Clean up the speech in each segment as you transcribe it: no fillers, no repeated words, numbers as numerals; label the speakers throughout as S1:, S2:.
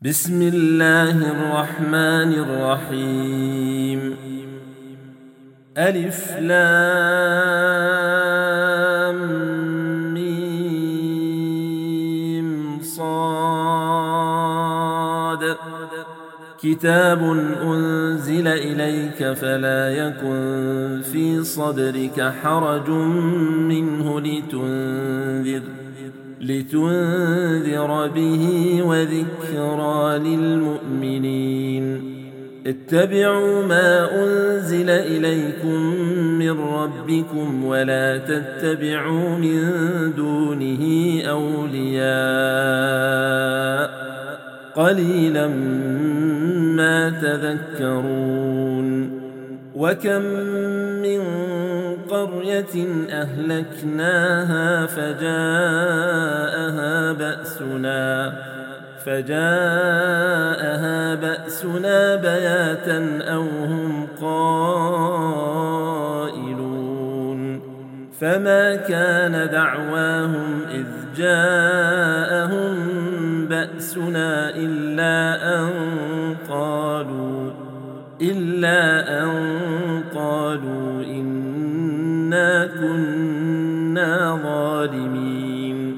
S1: بسم الله الرحمن الرحيم. ألف لام ميم صاد. كتاب أنزل إليك فلا يكن في صدرك حرج منه لتنذر به وذكرى للمؤمنين. اتبعوا ما أنزل إليكم من ربكم ولا تتبعوا من دونه أولياء قليلا ما تذكرون. وكم من قرية أهلكناها فجاءها بأسنا بياتا أو هم قائلون. فما كان دعواهم إذ جاءهم بأسنا إلا أن قالوا إنا كنا ظالمين.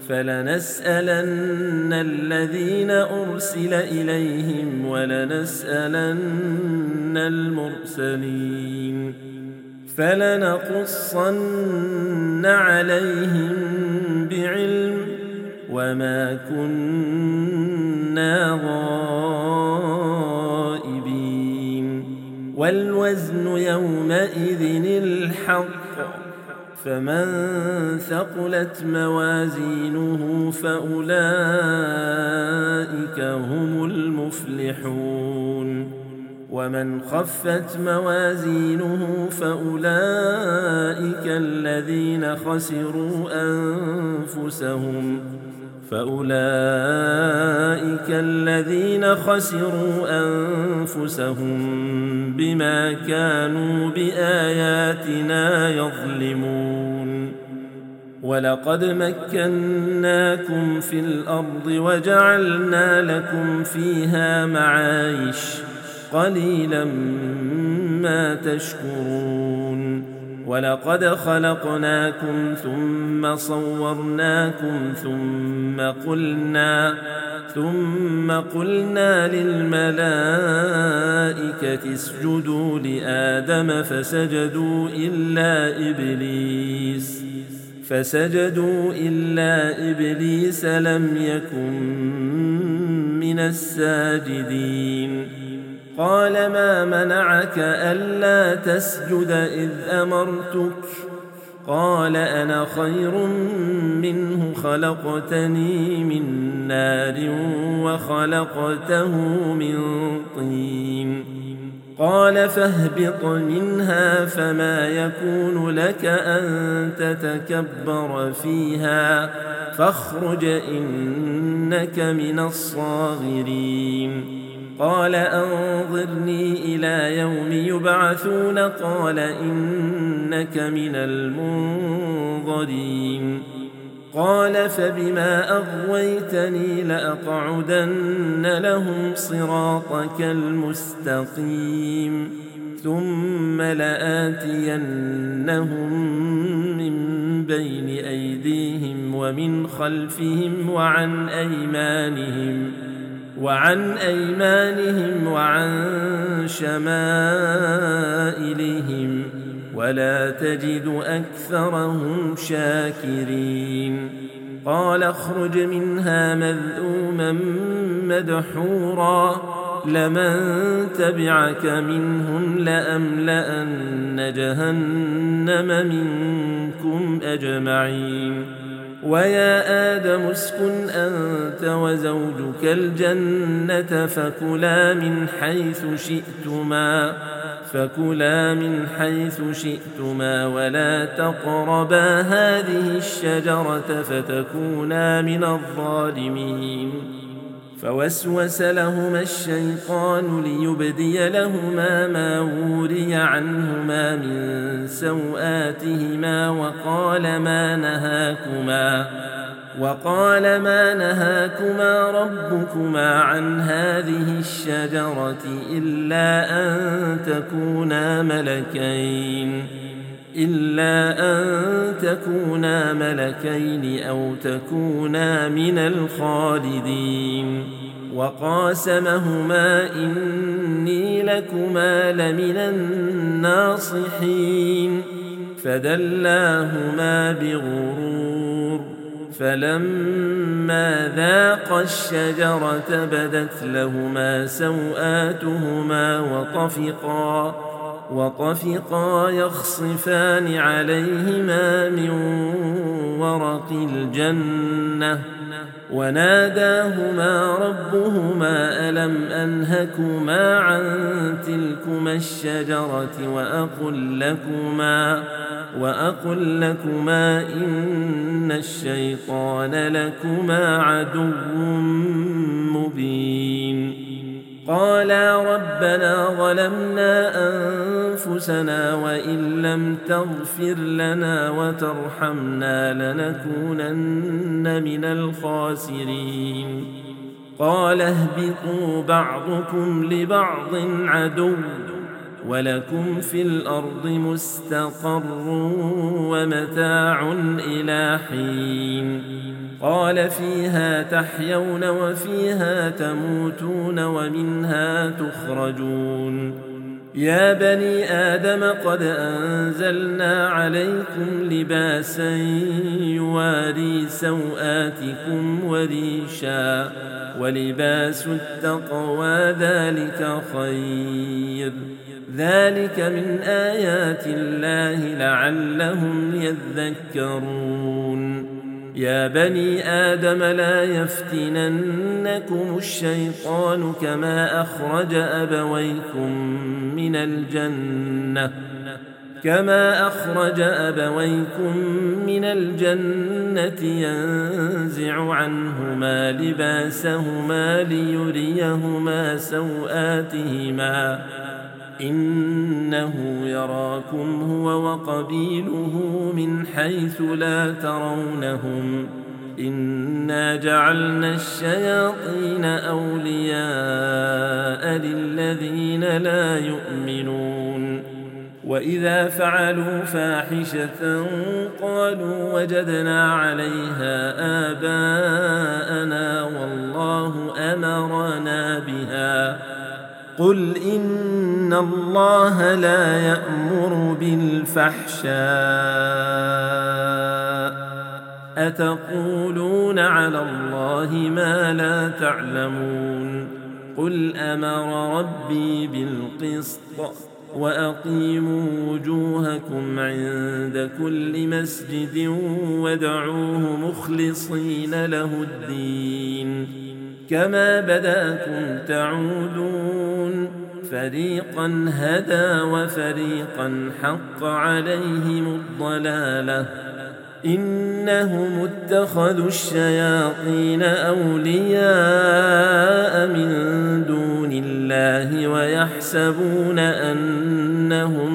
S1: فلنسألن الذين أرسل إليهم ولنسألن المرسلين. فلنقصن عليهم بعلم وما كنا غائبين. والوزن يومئذ الحق، فمن ثقلت موازينه فأولئك هم المفلحون. ومن خفت موازينه فأولئك الذين خسروا أنفسهم بما كانوا بآياتنا يظلمون. ولقد مكناكم في الأرض وجعلنا لكم فيها معايش قليلا ما تشكرون. ولقد خلقناكم ثم صورناكم ثم قلنا للملائكة اسجدوا لآدم فسجدوا إلا إبليس لم يكن من الساجدين. قال ما منعك ألا تسجد إذ أمرتك؟ قال أنا خير منه خلقتني من نار وخلقته من طين. قال فاهبط منها فما يكون لك أن تتكبر فيها فاخرج إنك من الصاغرين. قال أنظرني إلى يوم يبعثون قال إنك من المنظرين. قال فبما أغويتني لأقعدن لهم صراطك المستقيم ثم لآتينهم من بين أيديهم ومن خلفهم وعن أيمانهم وعن شمائلهم ولا تجد أكثرهم شاكرين. قال اخرج منها مذءوما مدحورا لمن تبعك منهم لأملأن جهنم منكم أجمعين. ويا آدم اسكن أنت وزوجك الجنة فكلا من حيث شئتما ولا تقربا هذه الشجرة فتكونا من الظالمين. فوسوس لهما الشيطان ليبدي لهما ما وري عنهما من سوآتهما وقال ما نهاكما ربكما عن هذه الشجرة إلا أن تكونا ملكين أو تكونا من الخالدين وقاسمهما إني لكما لمن الناصحين فدلاهما بغرور فلما ذاقا الشجرة بدت لهما سوآتهما وطفقا يخصفان عليهما من ورق الجنة وناداهما ربهما ألم أنهكما عن تلكما الشجرة وأقل لكما إن الشيطان لكما عدو مبين قالا ربنا ظلمنا أنفسنا وإن لم تغفر لنا وترحمنا لنكونن من الخاسرين قال اهبطوا بعضكم لبعض عدو ولكم في الأرض مستقر ومتاع إلى حين قال فيها تحيون وفيها تموتون ومنها تخرجون يا بني آدم قد أنزلنا عليكم لباسا يواري سوآتكم وريشا ولباس التقوى ذلك خير ذلك من آيات الله لعلهم يذكرون يا بني آدم لا يفتننكم الشيطان كما أخرج أبويكم من الجنة ينزع عنهما لباسهما ليريهما سوآتهما إنه يراكم هو وقبيله من حيث لا ترونهم إنا جعلنا الشياطين أولياء للذين لا يؤمنون وإذا فعلوا فاحشة قالوا وجدنا عليها آباءنا والله أمرنا بها قل إن الله لا يأمر بالفحشاء أتقولون على الله ما لا تعلمون قل أمر ربي بالقسط وأقيموا وجوهكم عند كل مسجد وادعوه مخلصين له الدين كما بدأكم تعودون فريقا هدى وفريقا حق عليهم الضلالة إنهم اتخذوا الشياطين أولياء من دون الله ويحسبون أنهم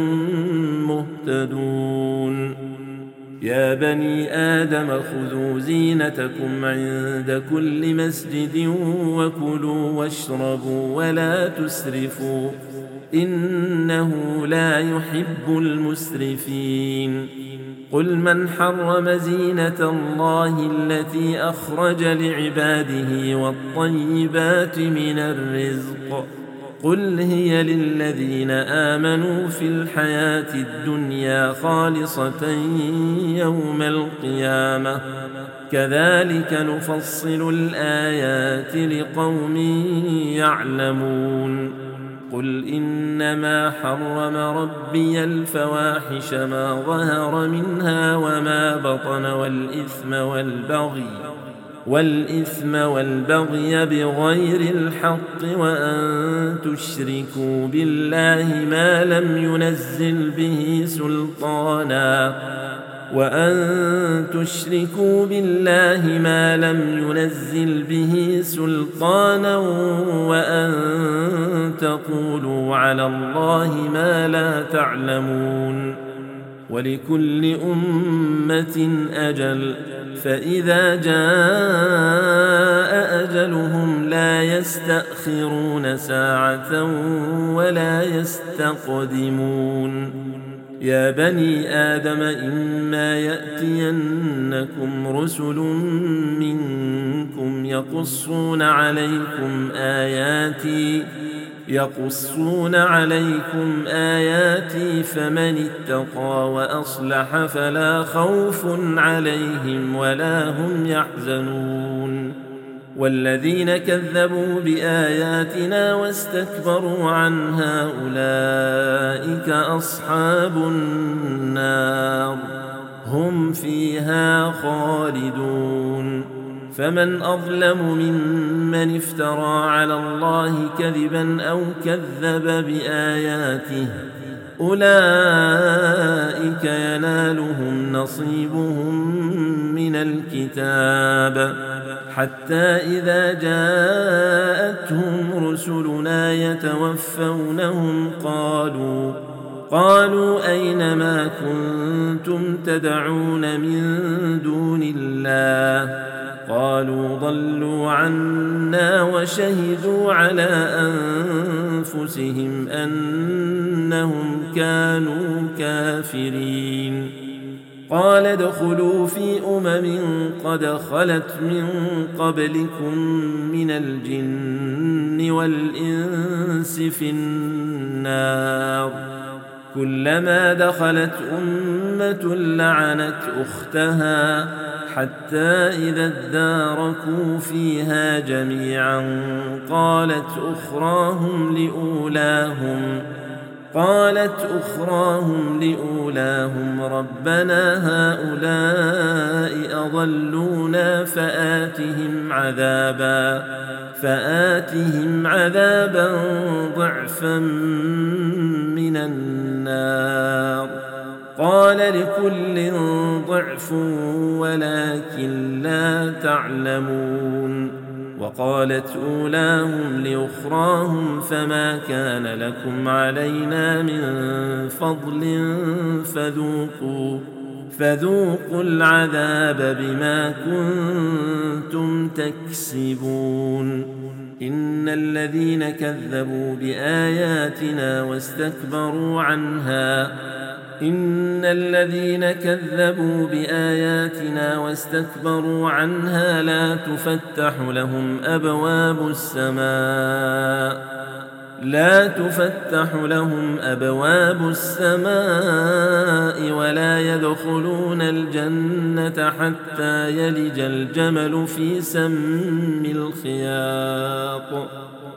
S1: مهتدون يا بني آدم خذوا زينتكم عند كل مسجد وكلوا واشربوا ولا تسرفوا إنه لا يحب المسرفين قل من حرم زينة الله التي أخرج لعباده والطيبات من الرزق قل هي للذين آمنوا في الحياة الدنيا خالصة يوم القيامة كذلك نفصل الآيات لقوم يعلمون قل إنما حرم ربي الفواحش ما ظهر منها وما بطن والإثم والبغي بغير الحق وأن تشركوا بالله ما لم ينزل به سلطانا وأن تقولوا على الله ما لا تعلمون ولكل أمة أجل، فإذا جاء أجلهم لا يستأخرون ساعة ولا يستقدمون. يا بني آدم إما يأتينكم رسل منكم يقصون عليكم آياتي فمن اتقى وأصلح فلا خوف عليهم ولا هم يحزنون. والذين كذبوا بآياتنا واستكبروا عنها أولئك أصحاب النار هم فيها خالدون. فمن أظلم ممن افترى على الله كذبا أو كذب بآياته أولئك ينالهم نصيبهم من الكتاب حتى إذا جاءتهم رسلنا يتوفونهم قالوا أين ما كنتم تدعون من دون الله قالوا ضلوا عنا وشهدوا على أنفسهم أنهم كانوا كافرين. قال ادخلوا في قد خلت من قبلكم من الجن والإنس في النار كلما دخلت أمة لعنت أختها حتى إذا اداركوا فيها جميعا قالت أخراهم لأولاهم ربنا هؤلاء أضلونا فآتهم عذابا ضعفا من النار. قال لكل ضعف ولكن لا تعلمون. وقالت أولاهم لأخراهم فما كان لكم علينا من فضل فذوقوا العذاب بما كنتم تكسبون. إن الذين كذبوا بآياتنا واستكبروا عنها لا تفتح لهم أبواب السماء ولا يدخلون الجنة حتى يلج الجمل في سم الخياط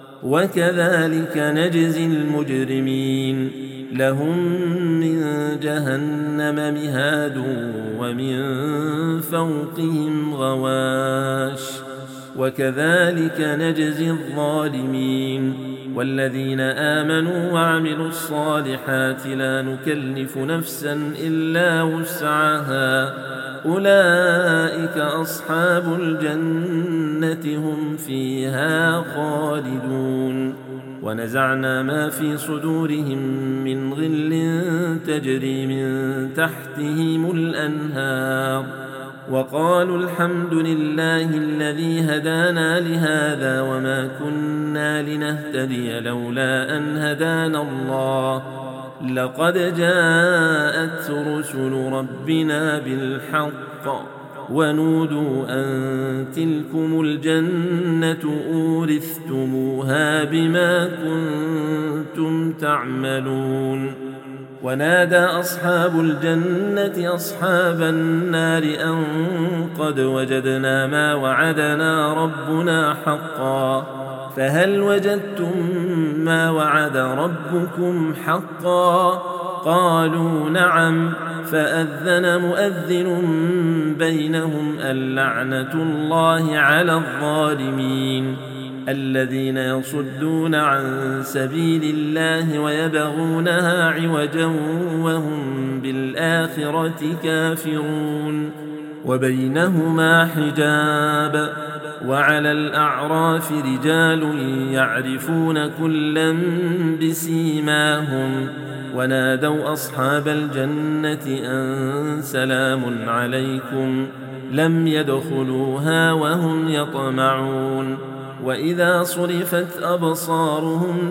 S1: وكذلك نجزي المجرمين. لهم من جهنم مهاد ومن فوقهم غواش وكذلك نجزي الظالمين. والذين آمنوا وعملوا الصالحات لا نكلف نفسا إلا وسعها أولئك أصحاب الجنة هم فيها خالدون. ونزعنا ما في صدورهم من غل تجري من تحتهم الأنهار وقالوا الحمد لله الذي هدانا لهذا وما كنا لنهتدي لولا أن هدانا الله لقد جاءت رسل ربنا بالحق ونودوا أن تلكم الجنة أورثتموها بما كنتم تعملون. ونادى أصحاب الجنة أصحاب النار أن قد وجدنا ما وعدنا ربنا حقا فهل وجدتم ما وعد ربكم حقا؟ قالوا نعم. فأذن مؤذن بينهم اللعنة الله على الظالمين الذين يصدون عن سبيل الله ويبغونها عوجا وهم بالآخرة كافرون. وبينهما حجاب. وعلى الأعراف رجال يعرفون كلا بسيماهم ونادوا أصحاب الجنة أن سلام عليكم لم يدخلوها وهم يطمعون وإذا صرفت أبصارهم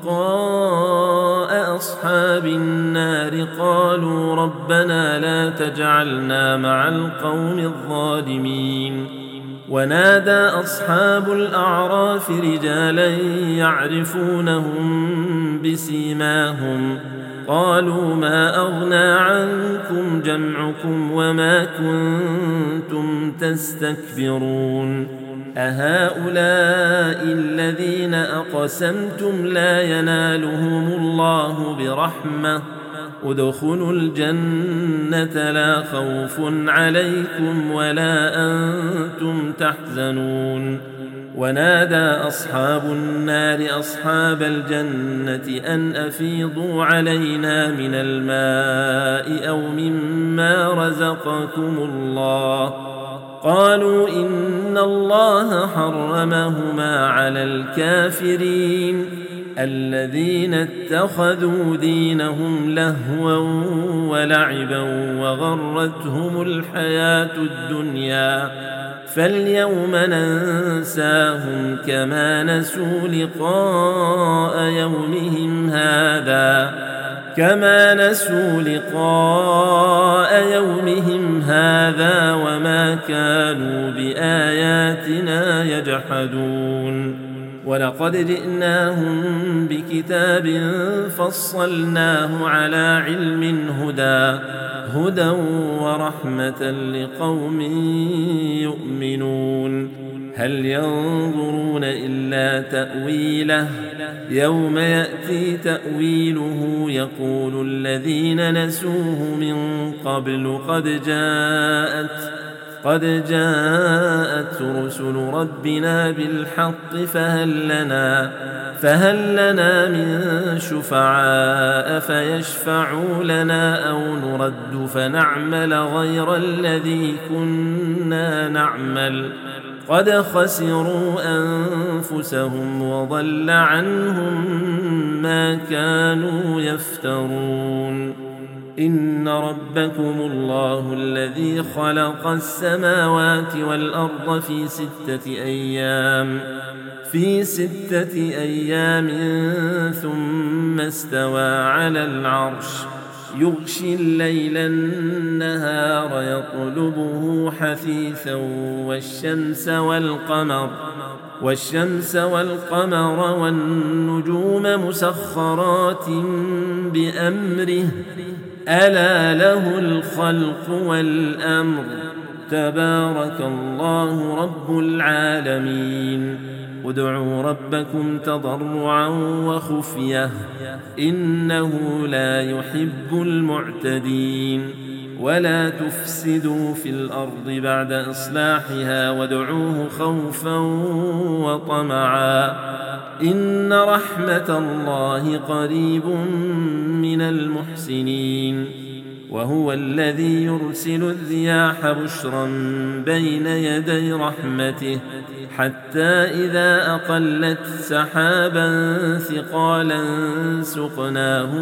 S1: تلقاء أصحاب النار قالوا ربنا لا تجعلنا مع القوم الظالمين ونادى أصحاب الأعراف رجالا يعرفونهم بسيماهم قالوا ما أغنى عنكم جمعكم وما كنتم تستكبرون أهؤلاء الذين أقسمتم لا ينالهم الله برحمة ادخلوا الجنة لا خوف عليكم ولا أنتم تحزنون ونادى أصحاب النار أصحاب الجنة أن أفيضوا علينا من الماء أو مما رزقكم الله قالوا إن الله حرمهما على الكافرين الذين اتخذوا دينهم لهوا ولعبا وغرتهم الحياة الدنيا فاليوم ننساهم كما نسوا لقاء يومهم هذا وما كانوا بآياتنا يجحدون ولقد جئناهم بكتاب فصلناه على علم هدى ورحمة لقوم يؤمنون هل ينظرون إلا تأويله يوم يأتي تأويله يقول الذين نسوه من قبل قد جاءت رسل ربنا بالحق فهل لنا من شفعاء فيشفعوا لنا أو نرد فنعمل غير الذي كنا نعمل قد خسروا أنفسهم وضل عنهم ما كانوا يفترون إن ربكم الله الذي خلق السماوات والأرض في ستة أيام ثم استوى على العرش يغشي الليل النهار يطلبه حثيثا والشمس والقمر والنجوم مسخرات بأمره ألا له الخلق والأمر تبارك الله رب العالمين ادعوا ربكم تضرعا وخفية إنه لا يحب المعتدين ولا تفسدوا في الأرض بعد إصلاحها وادعوه خوفا وطمعا إن رحمة الله قريب من المحسنين وهو الذي يرسل الرياح بشرا بين يدي رحمته حتى إذا أقلت سحابا ثقالا سقناه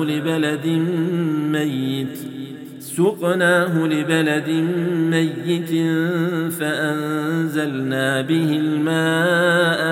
S1: لبلد ميت فأنزلنا به الماء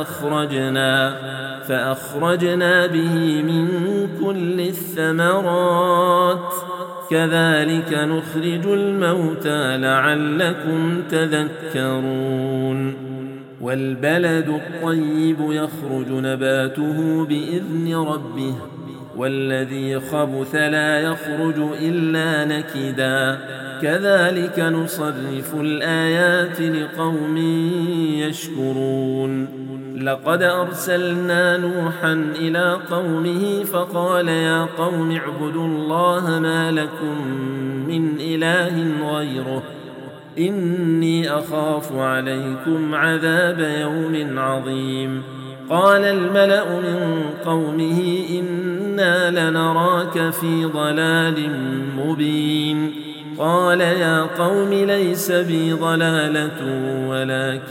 S1: فأخرجنا به من كل الثمرات كذلك نخرج الموتى لعلكم تذكرون والبلد الطيب يخرج نباته بإذن ربه والذي خبث لا يخرج إلا نكدا كذلك نصرف الآيات لقوم يشكرون لقد أرسلنا نوحا إلى قومه فقال يا قوم اعبدوا الله ما لكم من إله غيره إني أخاف عليكم عذاب يوم عظيم قال الملأ من قومه إنا لنراك في ضلال مبين قال يا قوم ليس بي ضلالة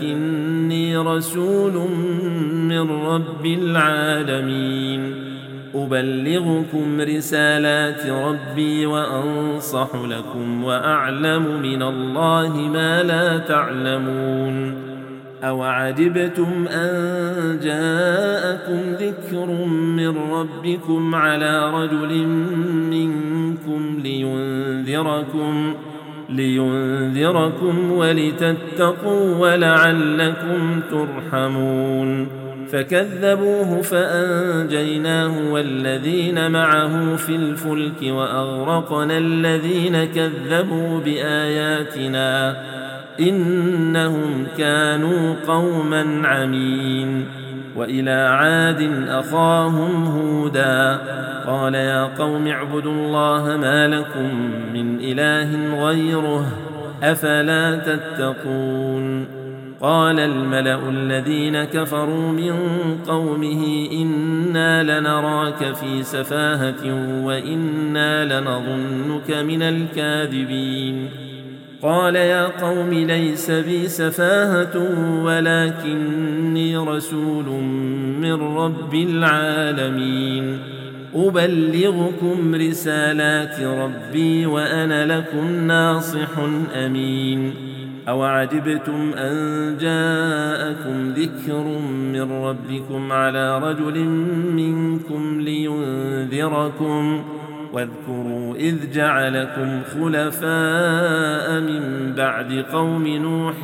S1: ولكني رسول من رب العالمين أبلغكم رسالات ربي وأنصح لكم وأعلم من الله ما لا تعلمون أوعجبتم أن جاءكم ذكر من ربكم على رجل منكم لينذركم ولتتقوا ولعلكم ترحمون فكذبوه فأنجيناه والذين معه في الفلك وأغرقنا الذين كذبوا بآياتنا إنهم كانوا قوما عمين وإلى عاد أخاهم هودا قال يا قوم اعبدوا الله ما لكم من إله غيره أفلا تتقون قال الملأ الذين كفروا من قومه إنا لنراك في سفاهة وإنا لنظنك من الكاذبين قال يا قوم ليس بي سفاهة ولكني رسول من رب العالمين أبلغكم رسالات ربي وأنا لكم ناصح أمين أوعجبتم أن جاءكم ذكر من ربكم على رجل منكم لينذركم واذكروا إذ جعلكم خلفاء من بعد قوم نوح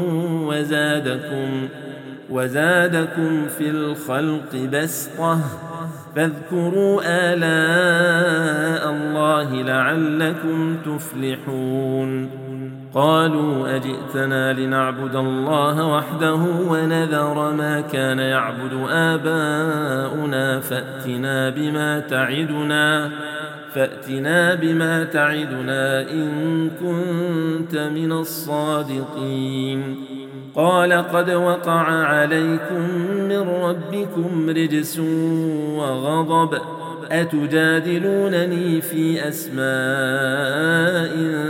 S1: وزادكم في الخلق بسطة فاذكروا آلاء الله لعلكم تفلحون قالوا أجئتنا لنعبد الله وحده ونذر ما كان يعبد آباؤنا فأتنا بما تعدنا إن كنت من الصادقين قال قد وقع عليكم من ربكم رجس وغضب أتجادلونني في أسماء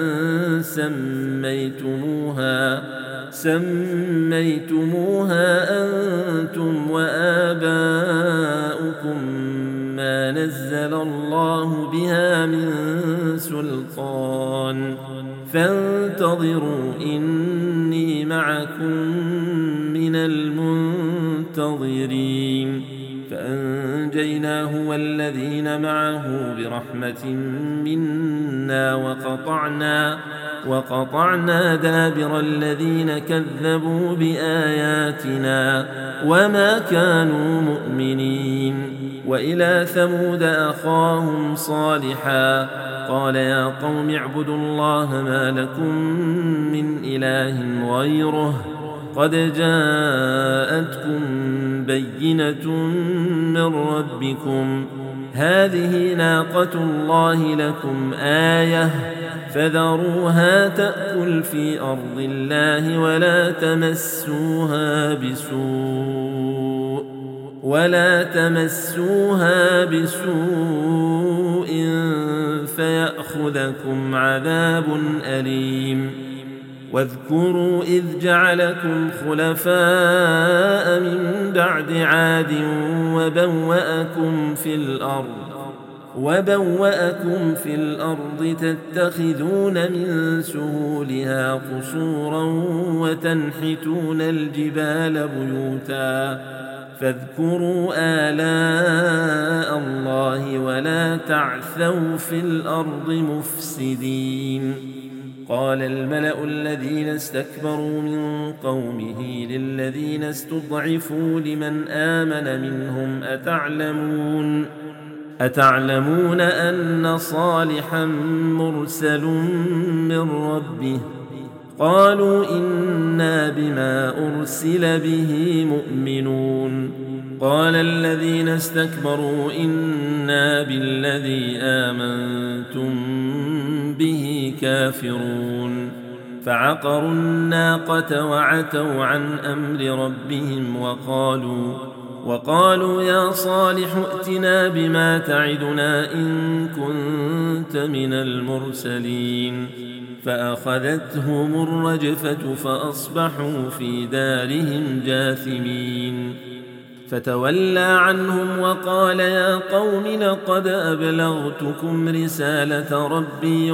S1: سميتموها أنتم وآباؤكم ما نزل الله بها من سلطان فانتظروا إني معكم من المنتظرين فأنجيناه والذين معه برحمة منا وقطعنا دابر الذين كذبوا بآياتنا وما كانوا مؤمنين وإلى ثمود أخاهم صالحا قال يا قوم اعبدوا الله ما لكم من إله غيره قد جاءتكم بينة من ربكم هذه ناقة الله لكم آية فذروها تأكل في أرض الله ولا تمسوها بسوء فيأخذكم عذاب أليم واذكروا إذ جعلكم خلفاء من بعد عاد وبوأكم في الأرض تتخذون من سهولها قصورا وتنحتون الجبال بيوتا فاذكروا آلاء الله ولا تعثوا في الأرض مفسدين قال الملأ الذين استكبروا من قومه للذين استضعفوا لمن آمن منهم أتعلمون أن صالحا مرسل من ربه قالوا إنا بما أرسل به مؤمنون قال الذين استكبروا إنا بالذي آمنتم به كافرون فعقروا الناقة وعتوا عن أمر ربهم وقالوا يا صالح ائتنا بما تعدنا إن كنت من المرسلين فأخذتهم الرجفة فأصبحوا في دارهم جاثمين فتولى عنهم وقال يا قوم لقد أبلغتكم رسالة ربي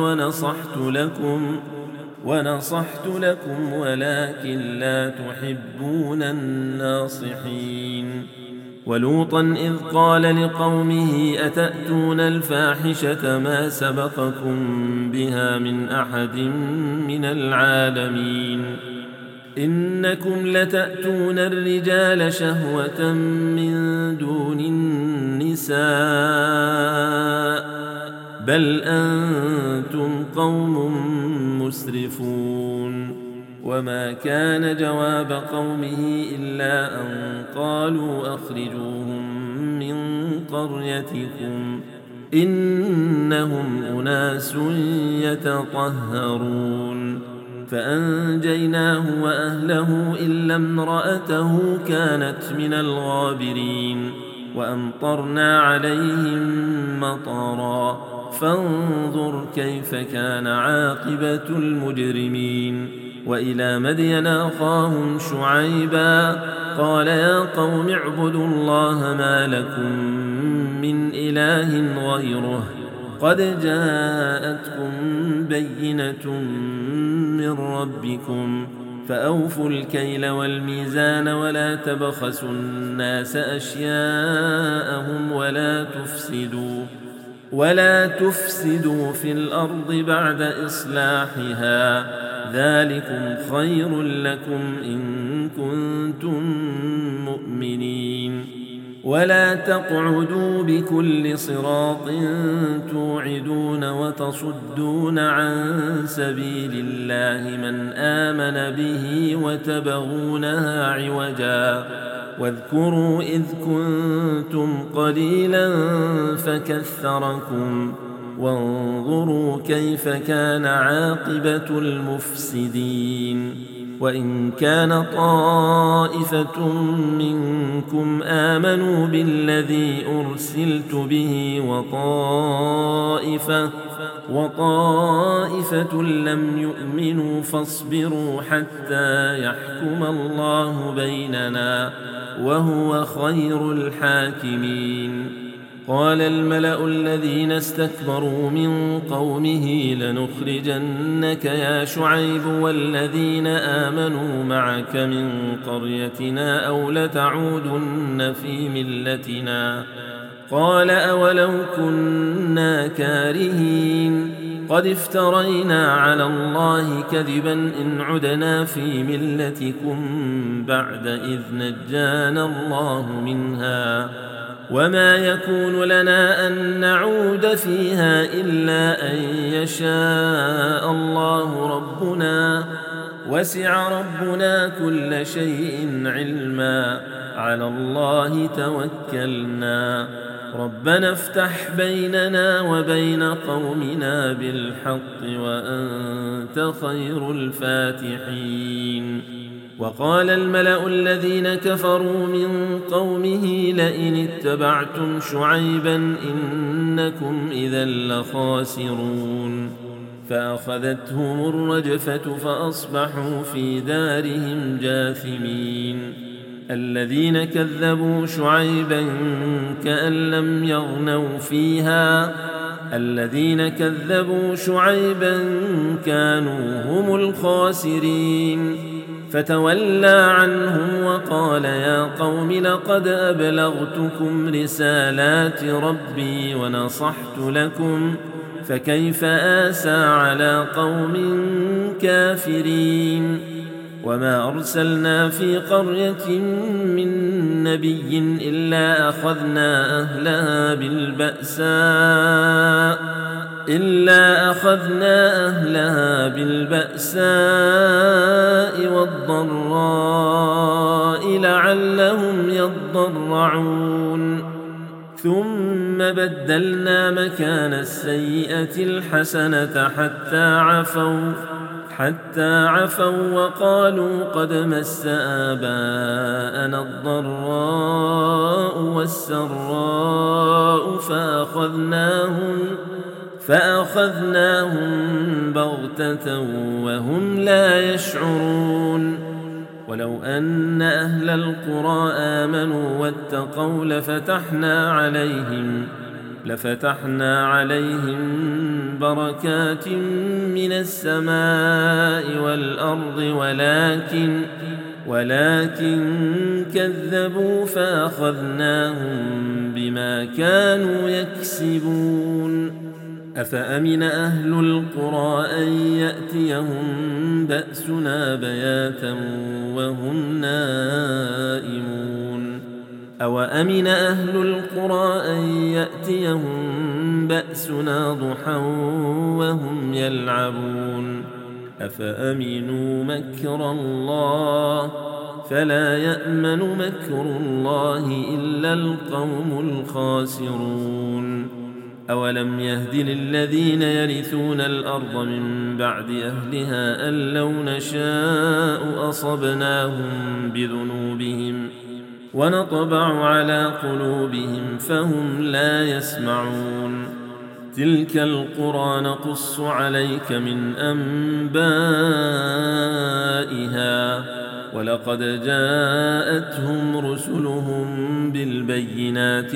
S1: ونصحت لكم ولكن لا تحبون الناصحين. ولوطا إذ قال لقومه أتأتون الفاحشة ما سبقكم بها من أحد من العالمين إنكم لتأتون الرجال شهوة من دون النساء بل أنتم قوم مسرفون. وما كان جواب قومه إلا أن قالوا أخرجوهم من قريتكم إنهم أناس يتطهرون. فأنجيناه وأهله إلا امرأته كانت من الغابرين وأمطرنا عليهم مطرا فانظر كيف كان عاقبة المجرمين. وإلى مدين أخاهم شعيبا قال يا قوم اعبدوا الله ما لكم من إله غيره قد جاءتكم بينة من ربكم فأوفوا الكيل والميزان ولا تبخسوا الناس أشياءهم ولا تفسدوا في الأرض بعد إصلاحها ذلكم خير لكم إن كنتم مؤمنين. ولا تقعدوا بكل صراط توعدون وتصدون عن سبيل الله من آمن به وتبغونها عوجا واذكروا إذ كنتم قليلا فكثركم وانظروا كيف كان عاقبة المفسدين. وإن كان طائفة منكم آمنوا بالذي أرسلت به وطائفة لم يؤمنوا فاصبروا حتى يحكم الله بيننا وهو خير الحاكمين. قال الملأ الذين استكبروا من قومه لنخرجنك يا شعيب والذين آمنوا معك من قريتنا أو لتعودن في ملتنا قال أولو كنا كارهين قد افترينا على الله كذبا إن عدنا في ملتكم بعد إذ نجانا الله منها وما يكون لنا أن نعود فيها إلا أن يشاء الله ربنا وسع ربنا كل شيء علما على الله توكلنا ربنا افتح بيننا وبين قومنا بالحق وأنت خير الفاتحين. وقال الملأ الذين كفروا من قومه لئن اتبعتم شعيبا إنكم إذا لخاسرون. فأخذتهم الرجفة فأصبحوا في دارهم جاثمين. الذين كذبوا شعيبا كأن لم يغنوا فيها الذين كذبوا شعيبا كانوا هم الخاسرين. فتولى عنهم وقال يا قوم لقد أبلغتكم رسالات ربي ونصحت لكم فكيف آسى على قوم كافرين. وما أرسلنا في قرية من نبي إلا أخذنا أهلها بالبأساء والضراء لعلهم يضرعون. ثم بدلنا مكان السيئة الحسنة حتى عفوا وقالوا قد مس آباءنا الضراء والسراء فأخذناهم بغتة وهم لا يشعرون. ولو أن أهل القرى آمنوا واتقوا لفتحنا عليهم بركات من السماء والأرض ولكن كذبوا فأخذناهم بما كانوا يكسبون. أفأمن أهل القرى أن يأتيهم بأسنا بياتا وهم نائمون أوأمن أهل القرى أن يأتيهم بأسنا ضحى وهم يلعبون أفأمنوا مكر الله فلا يأمن مكر الله إلا القوم الخاسرون. أولم يهد للذين يرثون الأرض من بعد أهلها أن لو نشاء أصبناهم بذنوبهم ونطبع على قلوبهم فهم لا يسمعون. تلك القرى نقص عليك من أنبائها ولقد جاءتهم رسلهم بالبينات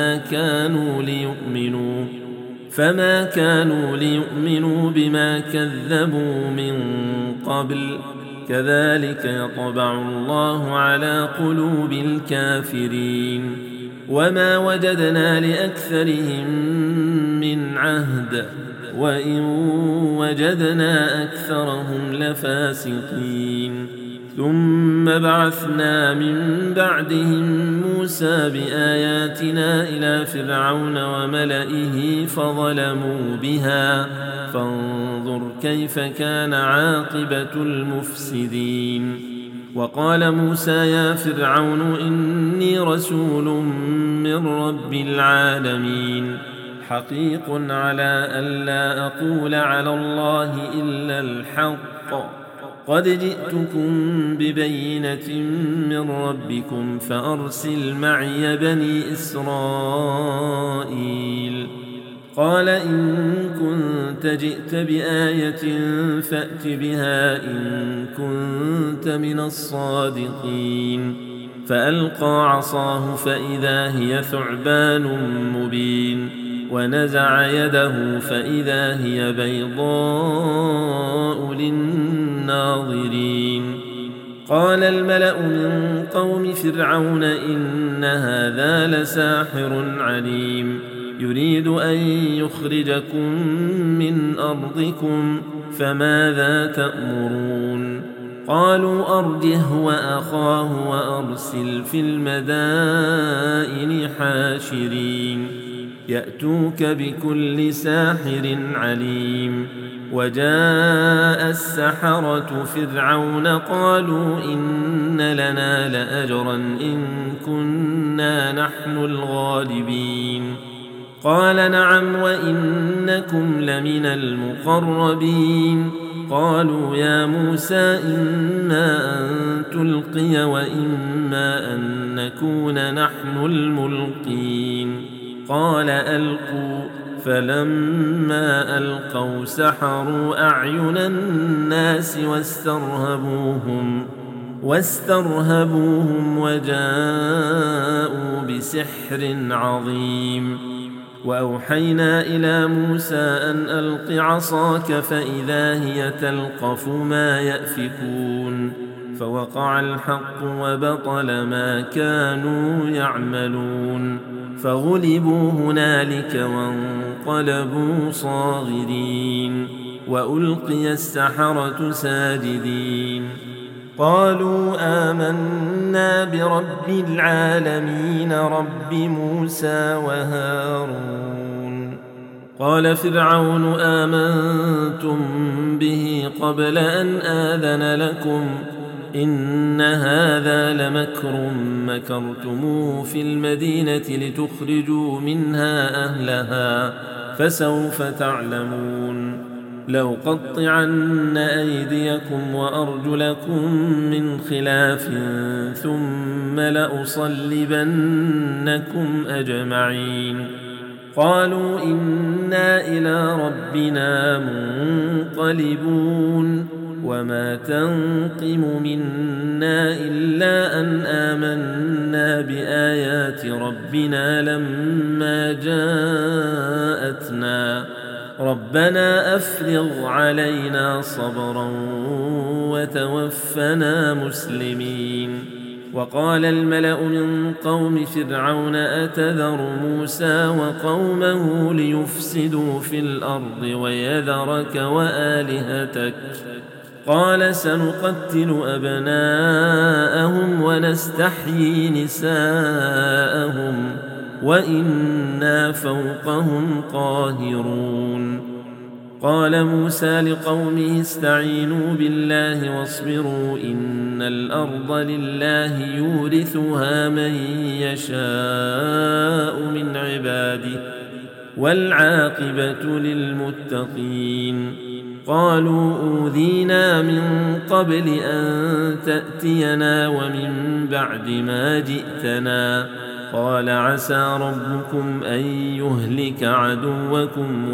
S1: فما كانوا ليؤمنوا بما كذبوا من قبل كذلك يطبع الله على قلوب الكافرين. وما وجدنا لأكثرهم من عهد وإن وجدنا أكثرهم لفاسقين. ثم بعثنا من بعدهم موسى بآياتنا إلى فرعون وملئه فظلموا بها فانظر كيف كان عاقبة المفسدين. وقال موسى يا فرعون إني رسول من رب العالمين حقيق على ألا أقول على الله إلا الحق قد جئتكم ببينة من ربكم فأرسل معي بني إسرائيل. قال إن كنت جئت بآية فأت بها إن كنت من الصادقين. فألقى عصاه فإذا هي ثعبان مبين ونزع يده فإذا هي بيضاء للناظرين. قال الملأ من قوم فرعون إن هذا لساحر عليم يريد أن يخرجكم من أرضكم فماذا تأمرون. قالوا أرجه وأخاه وأرسل في المدائن حاشرين يأتوك بكل ساحر عليم. وجاء السحرة فرعون قالوا إن لنا لأجرا إن كنا نحن الغالبين. قال نعم وإنكم لمن المقربين. قالوا يا موسى إما أن تلقي وإما أن نكون نحن الملقين. قال ألقوا فلما ألقوا سحروا أعين الناس واسترهبوهم وجاءوا بسحر عظيم. وأوحينا إلى موسى أن ألق عصاك فإذا هي تلقف ما يأفكون فوقع الحق وبطل ما كانوا يعملون فغلبوا هنالك وانقلبوا صاغرين وألقي السحرة ساجدين قالوا آمنا برب العالمين رب موسى وهارون. قال فرعون آمنتم به قبل أن آذن لكم إن هذا لمكر مكرتموه في المدينة لتخرجوا منها أهلها فسوف تعلمون. لأقطعن أيديكم وأرجلكم من خلاف ثم لأصلبنكم أجمعين. قالوا إنا إلى ربنا منقلبون وما تنقم منا إلا أن آمنا بآيات ربنا لما جاءتنا ربنا أفرغ علينا صبرا وتوفنا مسلمين. وقال الملأ من قوم فرعون أتذر موسى وقومه ليفسدوا في الأرض ويذرك وآلهتك قال سنقتل أبناءهم ونستحيي نساءهم وإنا فوقهم قاهرون. قال موسى لقومه استعينوا بالله واصبروا إن الأرض لله يورثها من يشاء من عباده والعاقبة للمتقين. قالوا أوذينا من قبل أن تأتينا ومن بعد ما جئتنا قال عسى ربكم أن يهلك عدوكم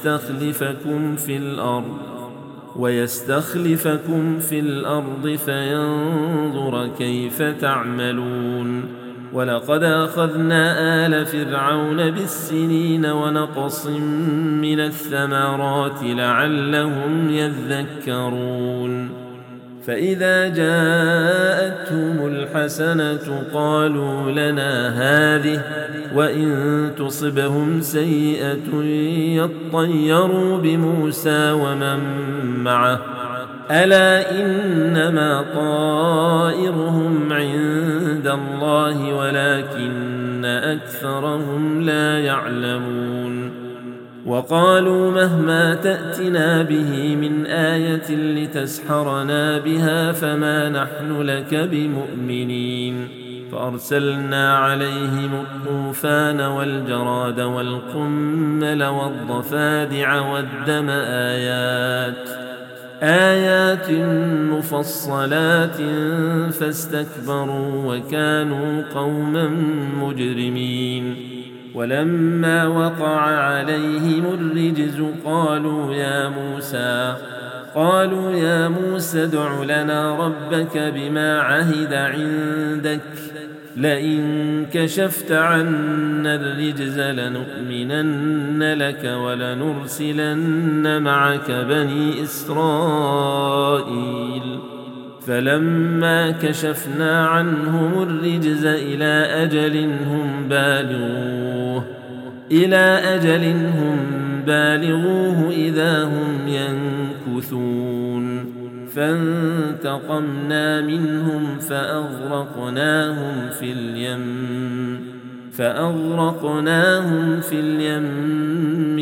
S1: ويستخلفكم في الأرض فينظر كيف تعملون. ولقد أخذنا آل فرعون بالسنين ونقص من الثمرات لعلهم يذكرون. فإذا جاءتهم الحسنة قالوا لنا هذه وإن تصبهم سيئة يطيروا بموسى ومن معه ألا إنما طائرهم عند الله ولكن أكثرهم لا يعلمون. وقالوا مهما تأتنا به من آية لتسحرنا بها فما نحن لك بمؤمنين. فأرسلنا عليهم الطوفان والجراد والقمل والضفادع والدم آيات مفصلات فاستكبروا وكانوا قوما مجرمين. ولما وقع عليهم الرجز قالوا يا موسى ادع لنا ربك بما عهد عندك لئن كشفت عنا الرجز لنؤمنن لك ولنرسلن معك بني إسرائيل. فلما كشفنا عنهم الرجز إلى أجل هم بالغوه إذا هم ينكثون. فانتقمنا منهم فأغرقناهم في اليم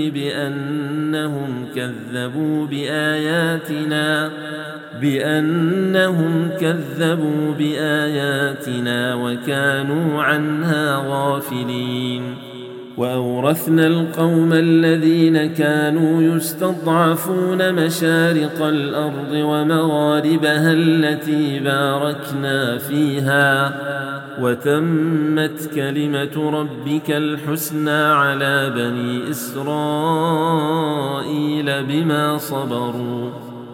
S1: بأنهم كذبوا بآياتنا وكانوا عنها غافلين. وأورثنا القوم الذين كانوا يستضعفون مشارق الأرض ومغاربها التي باركنا فيها وتمت كلمة ربك الحسنى على بني إسرائيل بما صبروا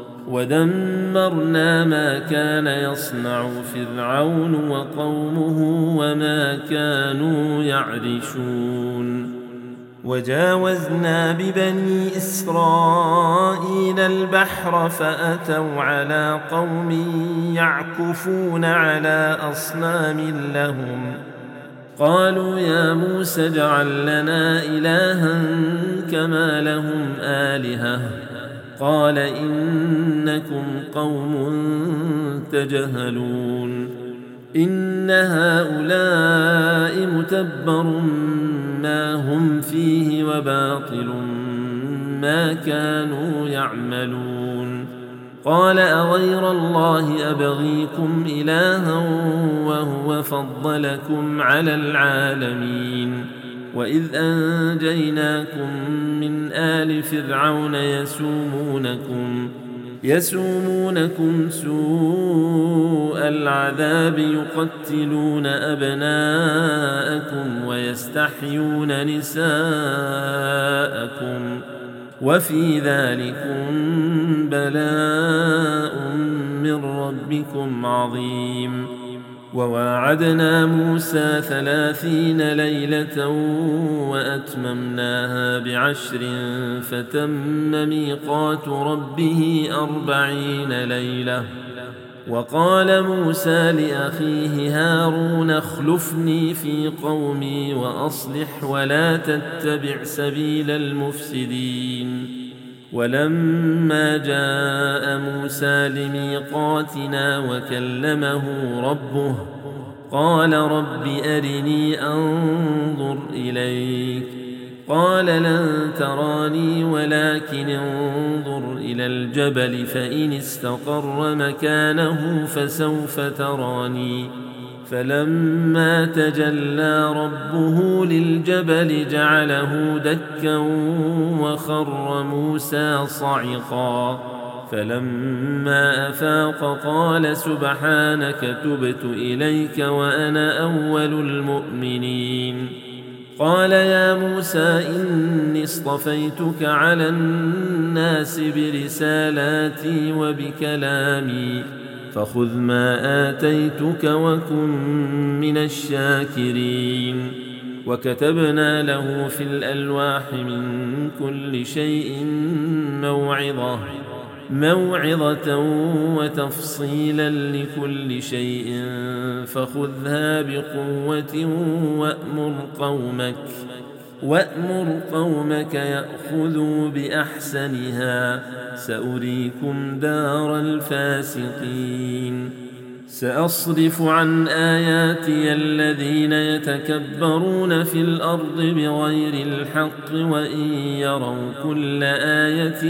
S1: ودمرنا ما كان يصنع فرعون وقومه وما كانوا يعرشون. وجاوزنا ببني إسرائيل البحر فأتوا على قوم يعكفون على أصنام لهم قالوا يا موسى اجعل لنا إلها كما لهم آلهة قال إنكم قوم تجهلون. إن هؤلاء متبر ما هم فيه وباطل ما كانوا يعملون. قال أغير الله أبغيكم إلها وهو فضلكم على العالمين. وإذ أنجيناكم من آل فرعون يسومونكم سوء العذاب يقتلون أبناءكم ويستحيون نساءكم وفي ذلكم بلاء من ربكم عظيم. وواعدنا موسى 30 ليلة وأتممناها ب10 فتم ميقات ربه 40 ليلة. وقال موسى لأخيه هارون اخلفني في قومي وأصلح ولا تتبع سبيل المفسدين. ولما جاء موسى لميقاتنا وكلمه ربه قال رب أرني أنظر إليك. قال لن تراني ولكن انظر إلى الجبل فإن استقر مكانه فسوف تراني. فلما تجلى ربه للجبل جعله دكا وخر موسى صعقا. فلما أفاق قال سبحانك تبت إليك وأنا أول المؤمنين. قال يا موسى إني اصطفيتك على الناس برسالاتي وبكلامي فخذ ما آتيتك وكن من الشاكرين. وكتبنا له في الألواح من كل شيء موعظة وتفصيلا لكل شيء فخذها بقوة وأمر قومك يأخذوا بأحسنها سأريكم دار الفاسقين. سأصرف عن آياتي الذين يتكبرون في الأرض بغير الحق وإن يروا كل آية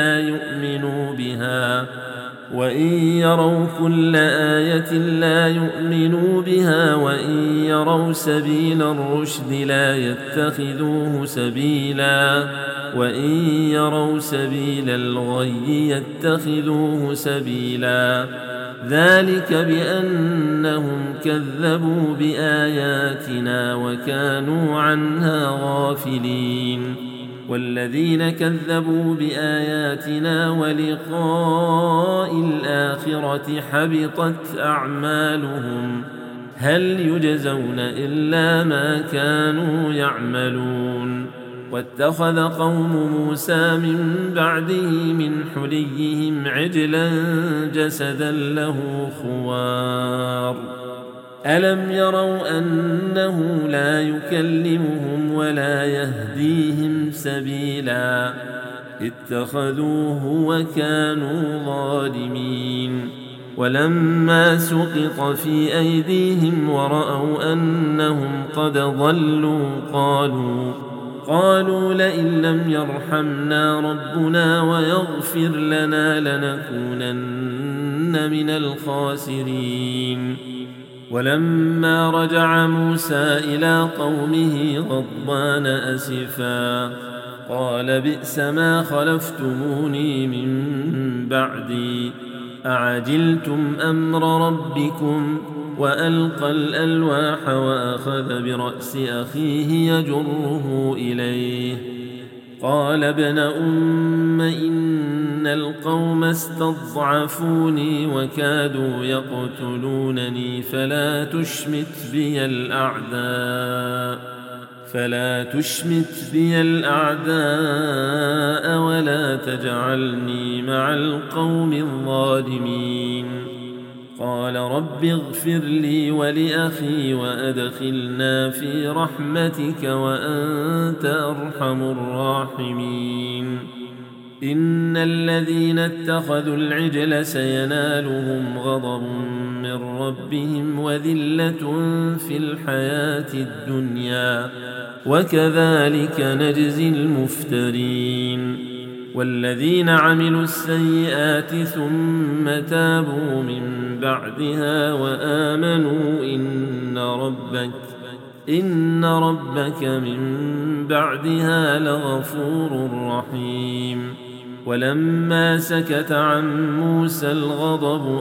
S1: لا يؤمنوا بها وإن يروا سبيل الرشد لا يتخذوه سبيلا وإن يروا سبيل الغي يتخذوه سبيلا. ذلك بأنهم كذبوا بآياتنا وكانوا عنها غافلين. والذين كذبوا بآياتنا ولقاء الآخرة حبطت أعمالهم هل يجزون إلا ما كانوا يعملون. واتخذ قوم موسى من بعده من حليهم عجلا جسدا له خوار ألم يروا أنه لا يكلمهم ولا يهديهم سبيلا اتخذوه وكانوا ظالمين. ولما سقط في أيديهم ورأوا أنهم قد ضلوا قالوا لئن لم يرحمنا ربنا ويغفر لنا لنكونن من الخاسرين. ولما رجع موسى إلى قومه غضبان أسفا قال بئس ما خلفتموني من بعدي أعجلتم أمر ربكم وألقى الألواح وأخذ برأس أخيه يجره إليه قال ابن أم إن القوم استضعفوني وكادوا يقتلونني فلا تشمت بي الأعداء ولا تجعلني مع القوم الظالمين. قال رب اغفر لي ولأخي وأدخلنا في رحمتك وأنت أرحم الراحمين. إن الذين اتخذوا العجل سينالهم غضب من ربهم وذلة في الحياة الدنيا وكذلك نجزي المفترين. والذين عملوا السيئات ثم تابوا من بعدها وآمنوا إن ربك من بعدها لغفور رحيم. ولما سكت عن موسى الغضب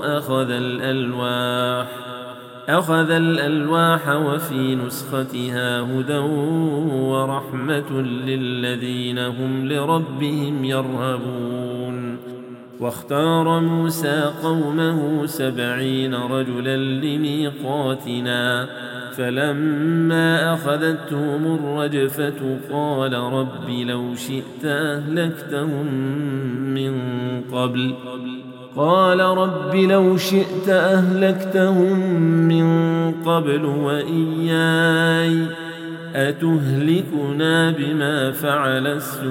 S1: أخذ الألواح وفي نسختها هدى ورحمة للذين هم لربهم يرهبون واختار موسى قومه 70 رجلا لميقاتنا فلما أخذتهم الرجفة قال رب لو شئت أهلكتهم من قبل وإياي أتهلكنا بما فعل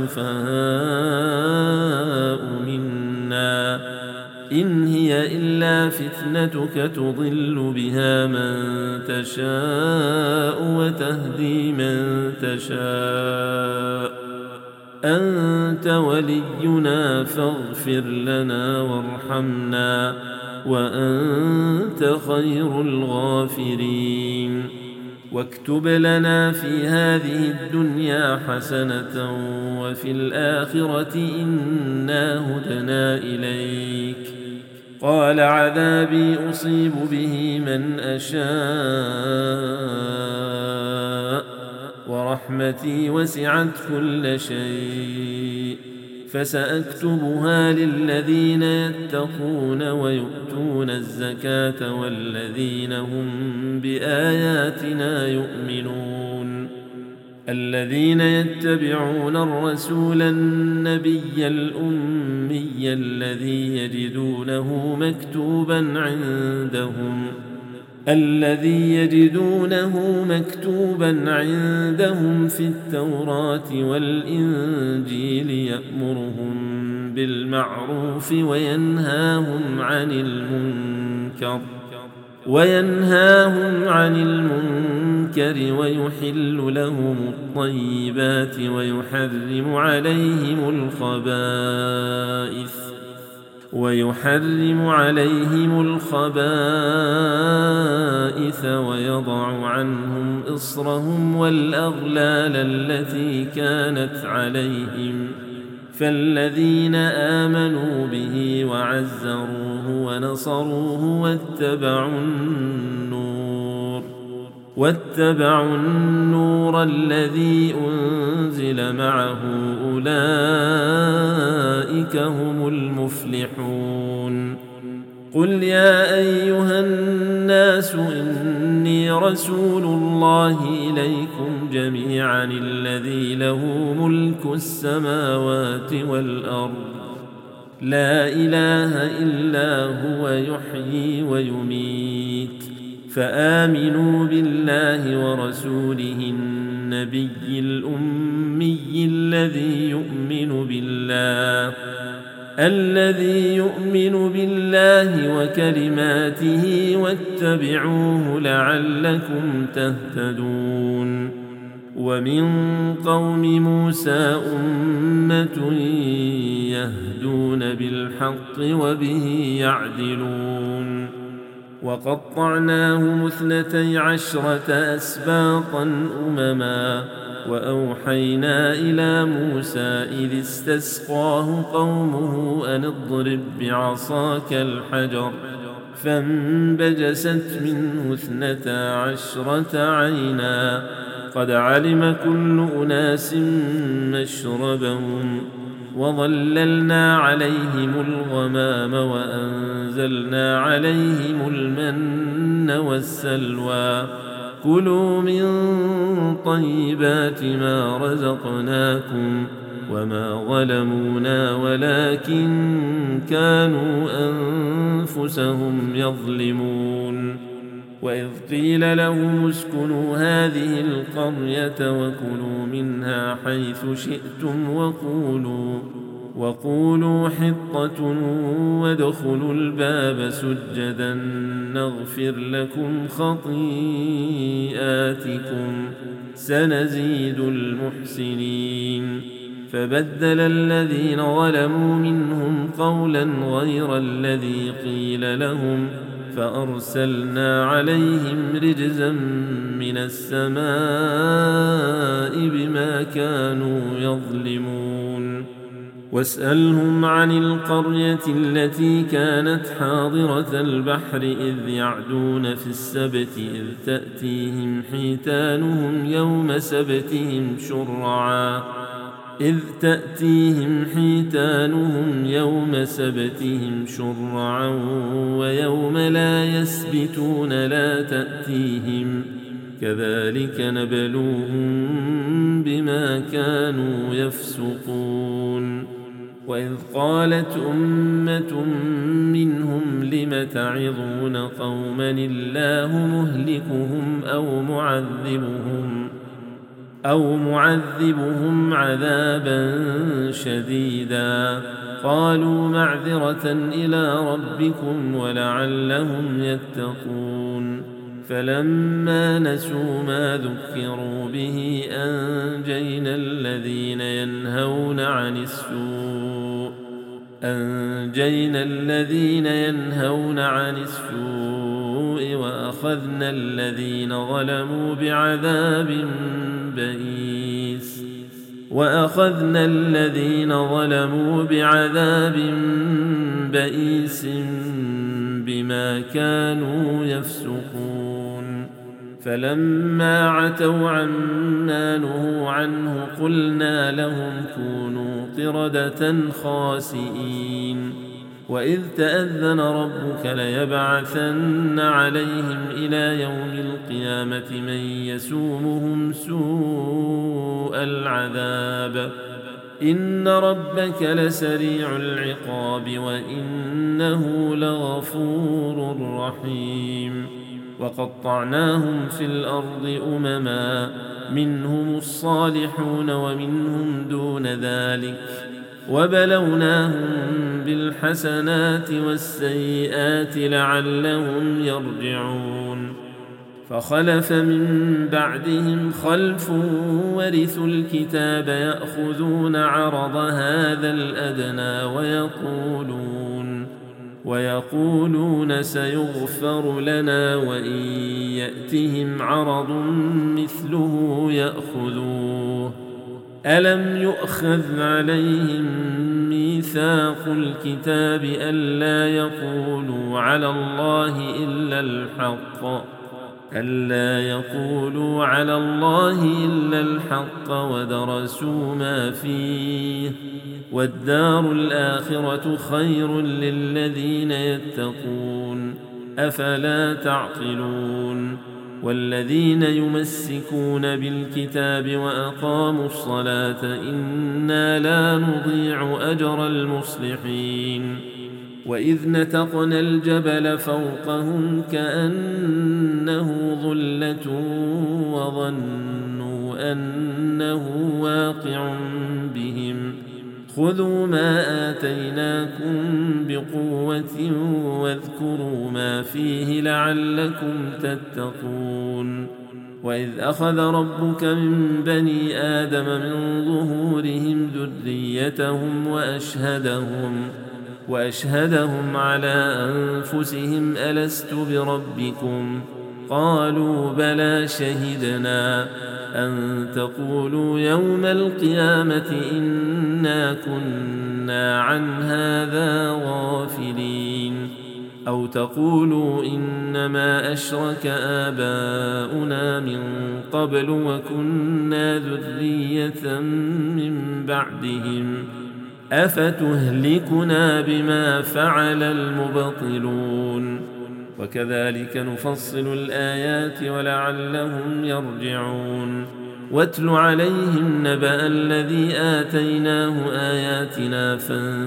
S1: السفهاء منا إن هي إلا فتنتك تضل بها من تشاء وتهدي من تشاء أنت ولينا فاغفر لنا وارحمنا وأنت خير الغافرين واكتب لنا في هذه الدنيا حسنة وفي الآخرة إنا هدنا إليك قال عذابي أصيب به من أشاء ورحمتي وسعت كل شيء فسأكتبها للذين يتقون ويؤتون الزكاة والذين هم بآياتنا يؤمنون الذين يتبعون الرسول النبي الأمي الذي يجدونه مكتوبا عندهم في التوراة والإنجيل يأمرهم بالمعروف وينهاهم عن المنكر ويحل لهم الطيبات ويحرم عليهم الخبائث ويضع عنهم إصرهم والأغلال التي كانت عليهم فالذين آمنوا به وعزروه ونصروه واتبعوا النور الذي أنزل معه أولئك هم المفلحون قل يا أيها الناس إني رسول الله إليكم جميعا الذي له ملك السماوات والأرض لا إله إلا هو يحيي ويميت فآمنوا بالله ورسوله النبي الأمي الذي يؤمن بالله وكلماته واتبعوه لعلكم تهتدون ومن قوم موسى أمة يهدون بالحق وبه يعدلون وقطعناهم 12 أسباطا أمما وأوحينا إلى موسى إذ استسقاه قومه أن اضرب بعصاك الحجر فانبجست منه 12 عينا قد علم كل أناس مشربهم وظللنا عليهم الغمام وأنزلنا عليهم المن والسلوى كلوا من طيبات ما رزقناكم وما ظلمونا ولكن كانوا أنفسهم يظلمون وإذ قيل لهم اسكنوا هذه القرية وكلوا منها حيث شئتم وقولوا حطة وادخلوا الباب سجدا نغفر لكم خطيئاتكم سنزيد المحسنين فبدل الذين ظلموا منهم قولا غير الذي قيل لهم فأرسلنا عليهم رجزا من السماء بما كانوا يظلمون واسألهم عن القرية التي كانت حاضرة البحر إذ يعدون في السبت إذ تأتيهم حيتانهم يوم سبتهم شرعا إذ تأتيهم حيتانهم يوم سبتهم شرعا ويوم لا يسبتون لا تأتيهم كذلك نبلوهم بما كانوا يفسقون وإذ قالت أمة منهم لم تعظون قوما الله مهلكهم أو معذبهم عذابا شديدا قالوا معذرة إلى ربكم ولعلهم يتقون فلما نسوا ما ذكروا به أنجينا الذين ينهون عن السوء وأخذنا الذين ظلموا بعذاب بئيس بما كانوا يفسقون فلما عتوا عما نهوا عنه قلنا لهم كونوا قردة خاسئين وإذ تأذن ربك ليبعثن عليهم إلى يوم القيامة من يسومهم سوء العذاب إن ربك لسريع العقاب وإنه لغفور رحيم وقطعناهم في الأرض أمما منهم الصالحون ومنهم دون ذلك وبلوناهم بالحسنات والسيئات لعلهم يرجعون فخلف من بعدهم خلف ورثوا الكتاب يأخذون عرض هذا الأدنى ويقولون سيغفر لنا وإن يأتهم عرض مثله يأخذوه ألم يؤخذ عليهم ميثاق الكتاب ألا يقولوا على الله إلا الحق ودرسوا ما فيه والدار الآخرة خير للذين يتقون أفلا تعقلون والذين يمسكون بالكتاب وأقاموا الصلاة إنا لا نضيع أجر المصلحين وإذ نتقنا الجبل فوقهم كأنه ظلة وظنوا أنه واقع بهم خذوا ما آتيناكم بقوة واذكروا ما فيه لعلكم تتقون وإذ أخذ ربك من بني آدم من ظهورهم ذريتهم وأشهدهم على أنفسهم ألست بربكم قالوا بلى شهدنا أن تقولوا يوم القيامة إنا كنا عن هذا غافلين أو تقولوا إنما أشرك آباؤنا من قبل وكنا ذرية من بعدهم أفتهلكنا بما فعل المبطلون وكذلك نفصل الآيات ولعلهم يرجعون واتل عليهم نبأ الذي آتيناه آياتنا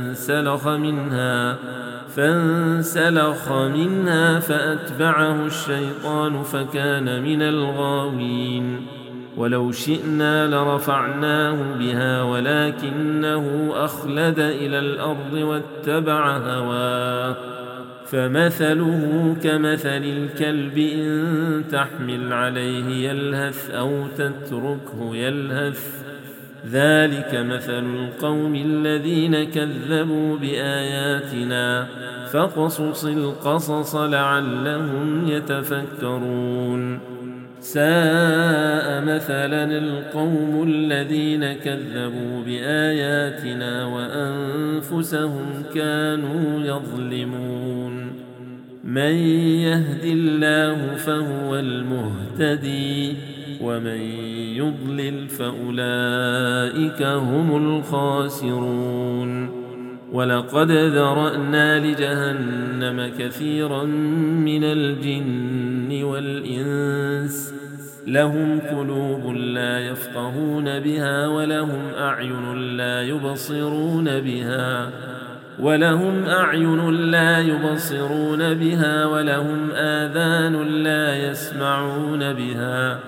S1: فانسلخ منها فأتبعه الشيطان فكان من الغاوين ولو شئنا لرفعناه بها ولكنه أخلد إلى الأرض واتبع هواه فمثله كمثل الكلب إن تحمل عليه يلهث أو تتركه يلهث ذلك مثل القوم الذين كذبوا بآياتنا فاقصص القصص لعلهم يتفكرون ساء مثلا القوم الذين كذبوا بآياتنا وأنفسهم كانوا يظلمون من يهد الله فهو المهتدي ومن يضلل فأولئك هم الخاسرون. ولقد ذرأنا لجهنم كثيرا من الجن والإنس لهم قلوب لا يفقهون بها ولهم أعين لا يبصرون بها ولهم آذان لا يسمعون بها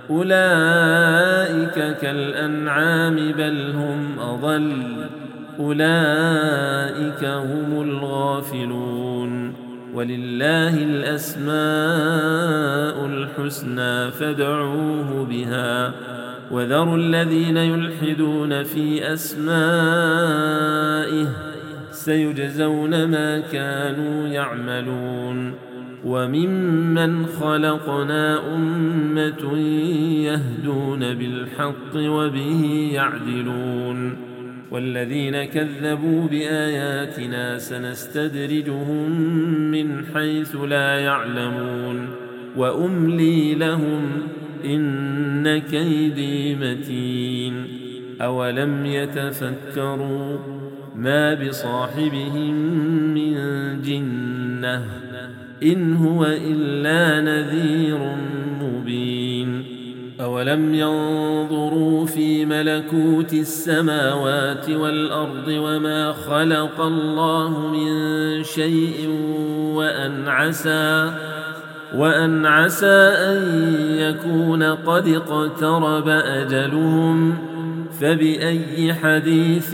S1: أولئك كالأنعام بل هم أضل أولئك هم الغافلون. ولله الأسماء الحسنى فادعوه بها وذروا الذين يلحدون في أسمائه سيجزون ما كانوا يعملون. وممن خلقنا أمة يهدون بالحق وبه يعدلون. والذين كذبوا بآياتنا سنستدرجهم من حيث لا يعلمون وأملي لهم إن كيدي متين. أولم يتفكروا ما بصاحبهم من جنة إن هو إلا نذير مبين. أولم ينظروا في ملكوت السماوات والأرض وما خلق الله من شيء وأن عسى أن يكون قد اقترب أجلهم فبأي حديث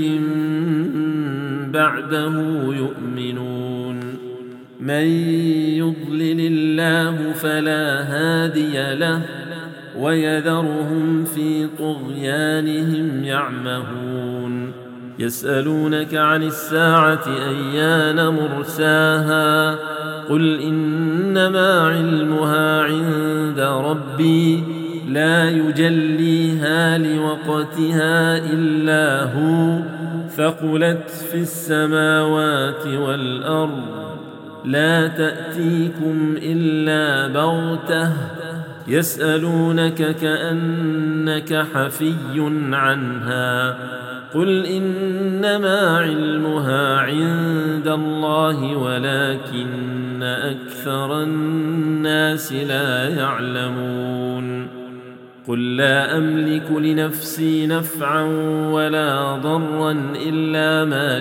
S1: بعده يؤمنون. من يضلل الله فلا هادي له ويذرهم في طغيانهم يعمهون. يسألونك عن الساعة أيان مرساها قل إنما علمها عند ربي لا يجليها لوقتها إلا هو ثقلت في السماوات والأرض لا تأتيكم إلا بغتة يسألونك كأنك حفي عنها قل إنما علمها عند الله ولكن أكثر الناس لا يعلمون. قل لا أملك لنفسي نفعا ولا ضرا إلا ما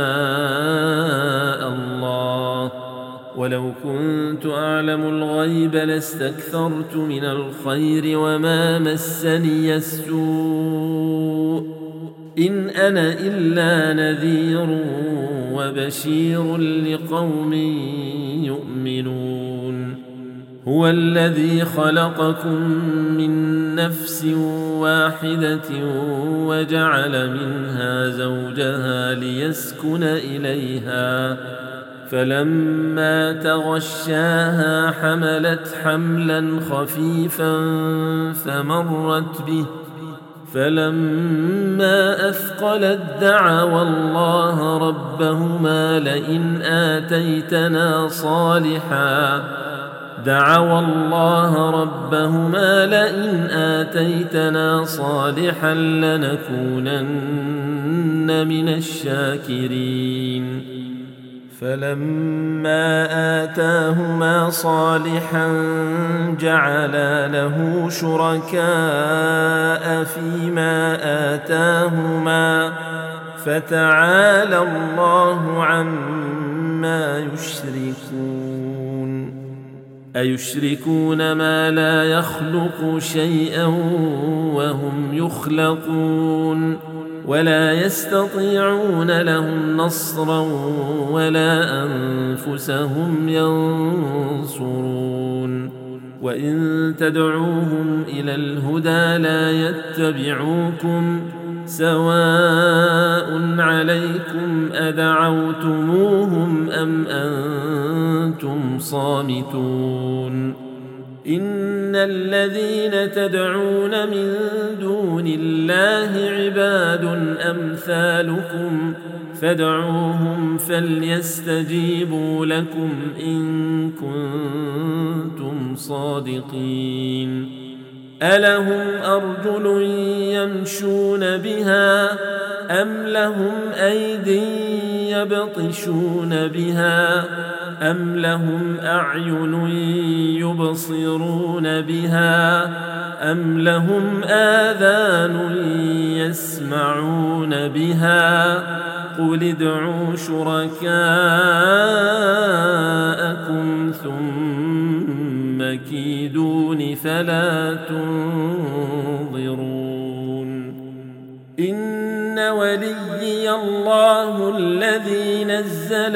S1: شاء الله ولو كنت أعلم الغيب لاستكثرت من الخير وما مسني السوء إن أنا إلا نذير وبشير لقوم يؤمنون. هو الذي خلقكم من نفس واحدة وجعل منها زوجها ليسكن إليها فلما تغشاها حملت حملا خفيفا فمرت به فلما أثقلت دعوا الله ربهما لئن آتيتنا صالحا لنكونن من الشاكرين. فلما آتاهما صالحا جعلا له شركاء فيما آتاهما فتعالى الله عما يشركون. أيشركون ما لا يخلق شيئا وهم يخلقون ولا يستطيعون لهم نصرا ولا أنفسهم ينصرون. وإن تدعوهم إلى الهدى لا يتبعوكم سواء عليكم أدعوتموهم أم أنتم صامتون. إن الذين تدعون من دون الله عباد أمثالكم فادعوهم فليستجيبوا لكم إن كنتم صادقين. ألهم أرجل يمشون بها أم لهم أيدي يبطشون بها أم لهم أعين يبصرون بها أم لهم آذان يسمعون بها قل ادعوا شركاءكم ثم كيدون فلا تنظرون إن وليي الله الذي نزل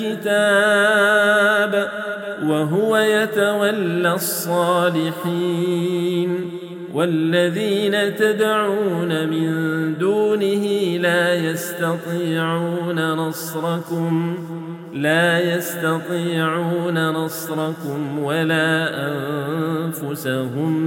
S1: الكتاب وهو يتولى الصالحين والذين تدعون من دونه لا يستطيعون نصركم ولا أنفسهم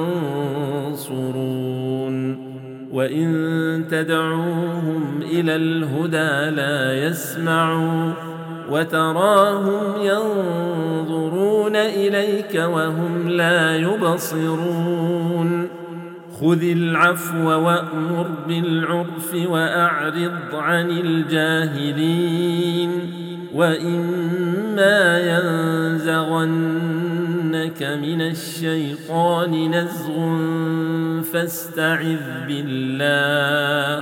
S1: ينصرون وإن تدعوهم إلى الهدى لا يسمعوا وتراهم ينظرون إليك وهم لا يبصرون خذ العفو وأمر بالعرف وأعرض عن الجاهلين وإما ينزغنك من الشيطان نزغ فاستعذ بالله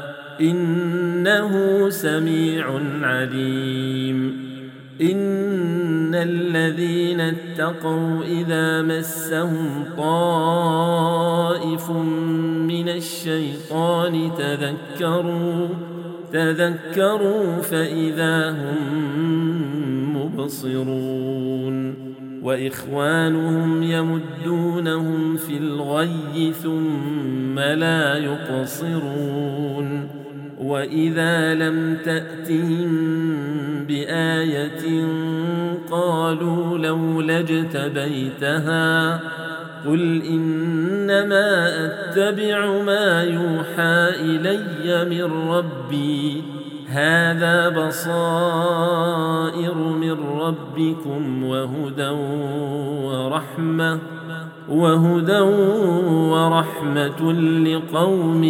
S1: إنه سميع عليم إن الذين اتقوا إذا مسهم طائف من الشيطان تذكروا فإذا هم مبصرون وإخوانهم يمدونهم في الغي ثم لا يقصرون وإذا لم تأتهم بآية قالوا لولا اجتبيتها قل إنما أتبع ما يوحى إلي من ربي هذا بصائر من ربكم وهدى ورحمة لقوم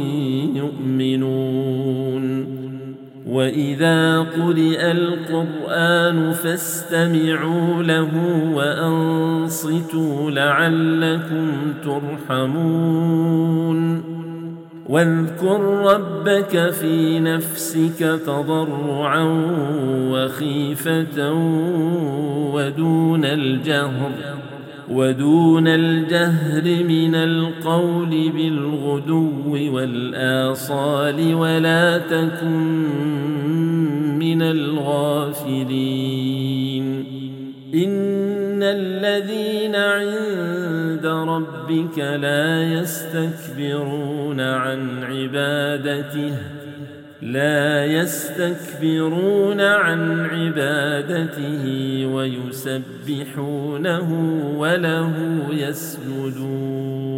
S1: يؤمنون وإذا قرئ القرآن فاستمعوا له وأنصتوا لعلكم ترحمون واذكر ربك في نفسك تضرعا وخيفة ودون الجهر من القول بالغدو والآصال ولا تكن من الغافلين إن الذين عند ربك لا يستكبرون عن عبادته ويسبحونه وله يسجدون